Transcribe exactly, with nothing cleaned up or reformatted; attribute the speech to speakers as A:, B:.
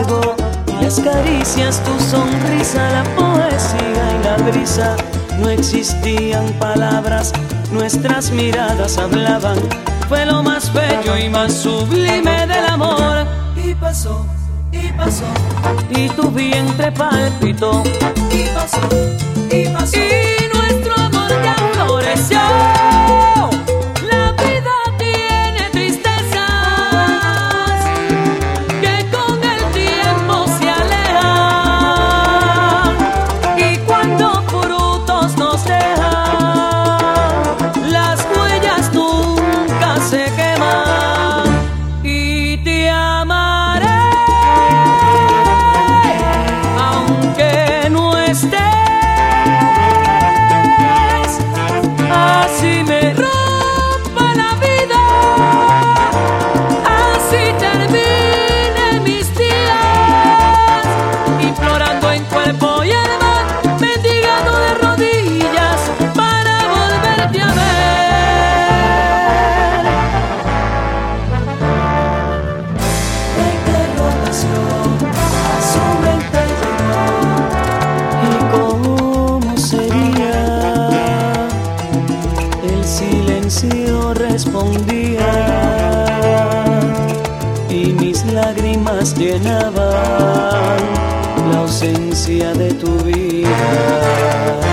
A: fuego y las caricias, tu sonrisa, la poesía y la brisa. No existían palabras, nuestras miradas hablaban. Fue lo más bello y más sublime del amor.
B: Y pasó, y pasó,
A: y tu vientre palpitó.
B: y pasó, y pasó.
A: Y nuestro amor ya floreció. La vida tiene tristezas que con el tiempo se alejan, y cuando frutos nos dejan, las huellas nunca se queman. Y te amaré aunque no estés. Así me rompa la vida, así termine mis días, implorando en cuerpo y alma, mendigando de rodillas para volverte a ver.
B: La interrogación a su mente llegó.
A: ¿Y cómo sería? El silencio respondía y mis lágrimas llenaban la ausencia de tu vida.